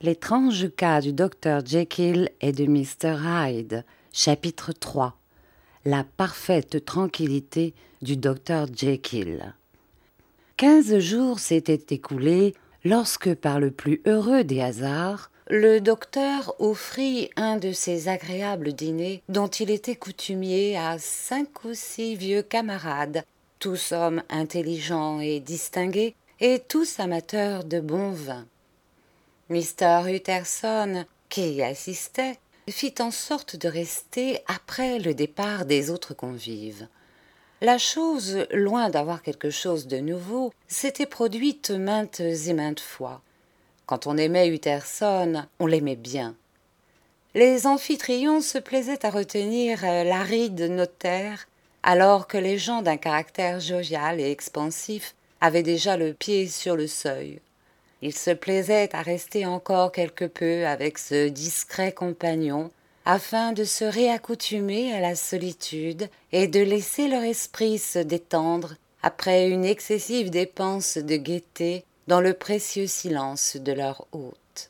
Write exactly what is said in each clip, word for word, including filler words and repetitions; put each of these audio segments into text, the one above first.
L'étrange cas du docteur Jekyll et de mister Hyde, chapitre trois. La parfaite tranquillité du docteur Jekyll. Quinze jours s'étaient écoulés lorsque, par le plus heureux des hasards, le docteur offrit un de ces agréables dîners dont il était coutumier à cinq ou six vieux camarades, tous hommes intelligents et distingués, et tous amateurs de bon vin. mister Utterson, qui y assistait, fit en sorte de rester après le départ des autres convives. La chose, loin d'avoir quelque chose de nouveau, s'était produite maintes et maintes fois. Quand on aimait Utterson, on l'aimait bien. Les amphitryon se plaisaient à retenir l'aride notaire, alors que les gens d'un caractère jovial et expansif avaient déjà le pied sur le seuil. Ils se plaisaient à rester encore quelque peu avec ce discret compagnon, afin de se réaccoutumer à la solitude et de laisser leur esprit se détendre après une excessive dépense de gaieté dans le précieux silence de leur hôte.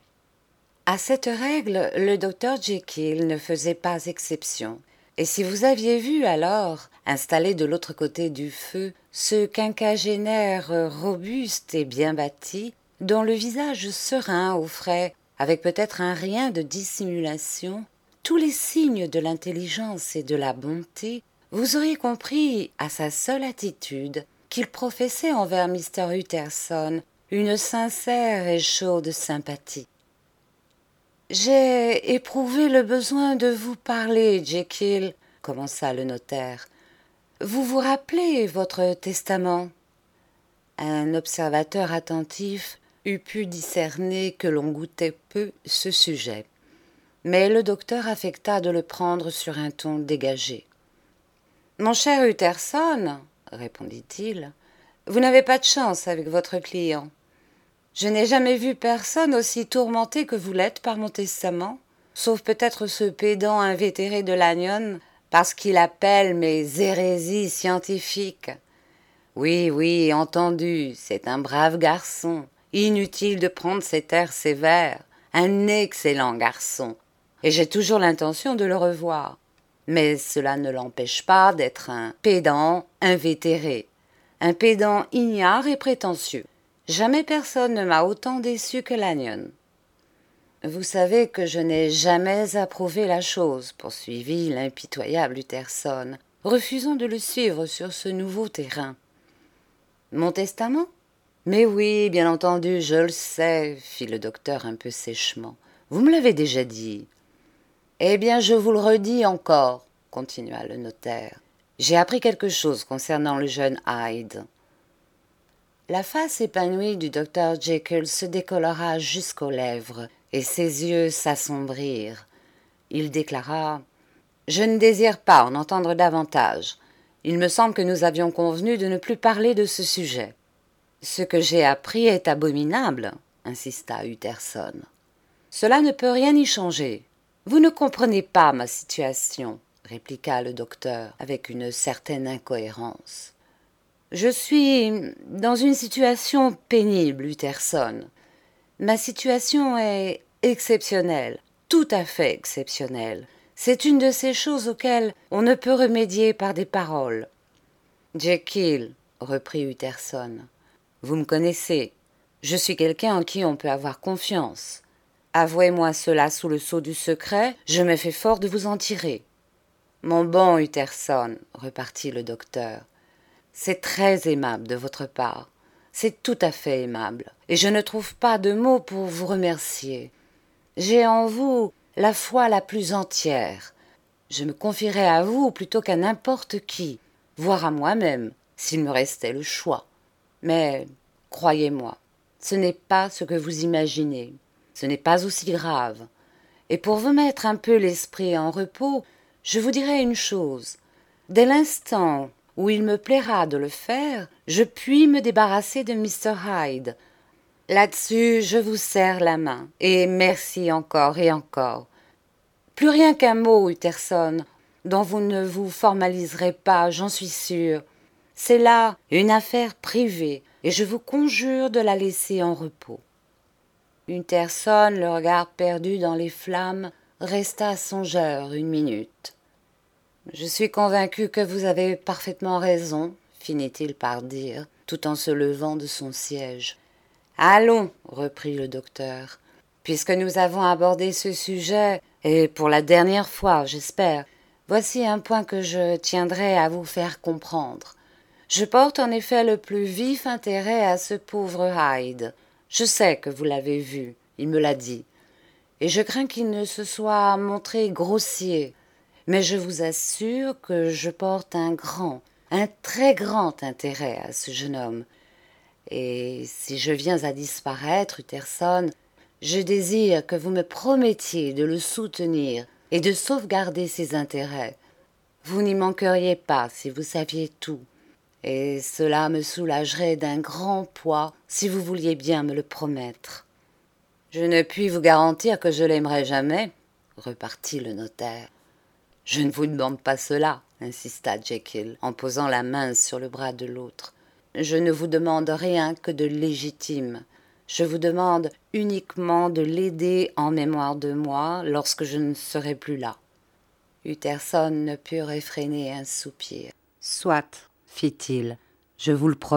À cette règle, le docteur Jekyll ne faisait pas exception, et si vous aviez vu alors, installé de l'autre côté du feu, ce quinquagénaire robuste et bien bâti, dont le visage serein offrait, avec peut-être un rien de dissimulation, tous les signes de l'intelligence et de la bonté, vous auriez compris, à sa seule attitude, qu'il professait envers mister Utterson une sincère et chaude sympathie. « J'ai éprouvé le besoin de vous parler, Jekyll, » commença le notaire. « Vous vous rappelez votre testament ?» Un observateur attentif eût pu discerner que l'on goûtait peu ce sujet. Mais le docteur affecta de le prendre sur un ton dégagé. « Mon cher Utterson, répondit-il, vous n'avez pas de chance avec votre client. Je n'ai jamais vu personne aussi tourmenté que vous l'êtes par mon testament, sauf peut-être ce pédant invétéré de Lanyon, parce qu'il appelle mes hérésies scientifiques. Oui, oui, entendu, c'est un brave garçon. Inutile de prendre cet air sévère. Un excellent garçon. Et j'ai toujours l'intention de le revoir. Mais cela ne l'empêche pas d'être un pédant invétéré. Un pédant ignare et prétentieux. Jamais personne ne m'a autant déçu que Lanyon. Vous savez que je n'ai jamais approuvé la chose, poursuivit l'impitoyable Utterson, refusant de le suivre sur ce nouveau terrain. Mon testament ? Mais oui, bien entendu, je le sais, fit le docteur un peu sèchement. Vous me l'avez déjà dit. Eh bien, je vous le redis encore, continua le notaire. J'ai appris quelque chose concernant le jeune Hyde. La face épanouie du docteur Jekyll se décolora jusqu'aux lèvres, et ses yeux s'assombrirent. Il déclara « Je ne désire pas en entendre davantage. Il me semble que nous avions convenu de ne plus parler de ce sujet. » « Ce que j'ai appris est abominable, » insista Utterson. « Cela ne peut rien y changer. Vous ne comprenez pas ma situation, » répliqua le docteur avec une certaine incohérence. « Je suis dans une situation pénible, Utterson. Ma situation est exceptionnelle, tout à fait exceptionnelle. C'est une de ces choses auxquelles on ne peut remédier par des paroles. »« Jekyll, » reprit Utterson, « vous me connaissez. Je suis quelqu'un en qui on peut avoir confiance. Avouez-moi cela sous le sceau du secret, je me fais fort de vous en tirer. »« Mon bon Utterson, » repartit le docteur, « c'est très aimable de votre part. C'est tout à fait aimable, et je ne trouve pas de mots pour vous remercier. J'ai en vous la foi la plus entière. Je me confierais à vous plutôt qu'à n'importe qui, voire à moi-même, s'il me restait le choix. Mais, croyez-moi, ce n'est pas ce que vous imaginez, ce n'est pas aussi grave. Et pour vous mettre un peu l'esprit en repos, je vous dirai une chose. Dès l'instant où il me plaira de le faire, je puis me débarrasser de mister Hyde. Là-dessus, je vous serre la main, et merci encore et encore. Plus rien qu'un mot, Utterson, dont vous ne vous formaliserez pas, j'en suis sûre. C'est là une affaire privée, et je vous conjure de la laisser en repos. Utterson, le regard perdu dans les flammes, resta songeur une minute. « Je suis convaincu que vous avez parfaitement raison, » finit-il par dire, tout en se levant de son siège. « Allons, » reprit le docteur, « puisque nous avons abordé ce sujet, et pour la dernière fois, j'espère, voici un point que je tiendrai à vous faire comprendre. Je porte en effet le plus vif intérêt à ce pauvre Hyde. Je sais que vous l'avez vu, il me l'a dit, et je crains qu'il ne se soit montré grossier. Mais je vous assure que je porte un grand, un très grand intérêt à ce jeune homme. Et si je viens à disparaître, Utterson, je désire que vous me promettiez de le soutenir et de sauvegarder ses intérêts. Vous n'y manqueriez pas si vous saviez tout, et cela me soulagerait d'un grand poids si vous vouliez bien me le promettre. »« Je ne puis vous garantir que je l'aimerai jamais, » repartit le notaire. « Je ne vous demande pas cela, » insista Jekyll, en posant la main sur le bras de l'autre. « Je ne vous demande rien que de légitime. Je vous demande uniquement de l'aider en mémoire de moi lorsque je ne serai plus là. » Utterson ne put réfréner un soupir. « Soit, fit-il, je vous le promets. »